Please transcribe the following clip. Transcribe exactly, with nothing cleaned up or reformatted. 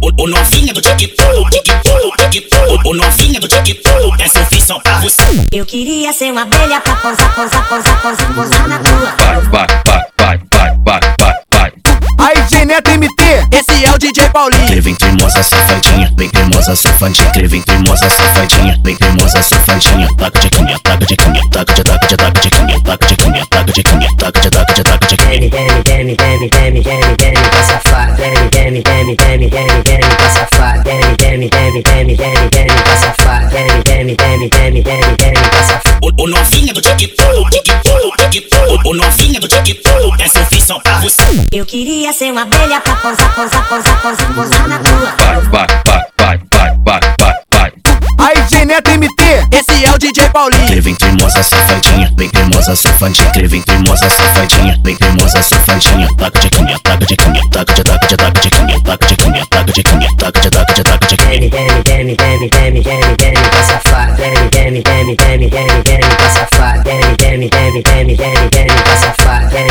O novinha do TikTok, TikTok, TikTok. O novinha do TikTok, essa eu fiz só pra você. Eu queria ser uma abelha pra pousar, pousar, pousar, pousar, pousar na tua. Vai, vai, vai, vai, vai, vai, vai, vai. Aí, D Neto M T, esse é o D J Paulinho. Vem cremosa safadinha, vem cremosa safadinha. Vem cremosa safadinha, vem cremosa safadinha. Taca de canha, taca de canha, taca de taca de taca de canha, taca de canha, taca de canha, taca de taca de taca de canha. Demi, demi, demi, demi, demi, demi, demi, pra safar. Demi, demi, demi, demi, demi, demi, pra safar. Demi, demi, demi, demi, demi, demi, pra safar. Demi, demi, demi, demi, demi, demi, pra safar. O novinha do TikTok, TikTok, TikTok. O novinha do TikTok, essa eu fiz só pra você. Eu queria ser uma abelha pra pousar, pousar, pousar, pousar, pousar na tua. Vai, vai, vai, vai, vai, vai, vai, vai. Aí, D Neto M T, esse é o D J Paulinho. Vem cremosa safadinha, vem cremosa safadinha. Vem cremosa safadinha, vem cremosa safadinha. Taca de canha, taca de canha, taca de taca de taca de canha, taca de canha, taca de canha, taca de taca de taca de canha. Demi, demi, demi, demi, demi, demi, demi, pra safar. Demi, demi, demi, demi, demi, demi, pra safar. Demi, demi, demi, demi, demi, demi, pra safar.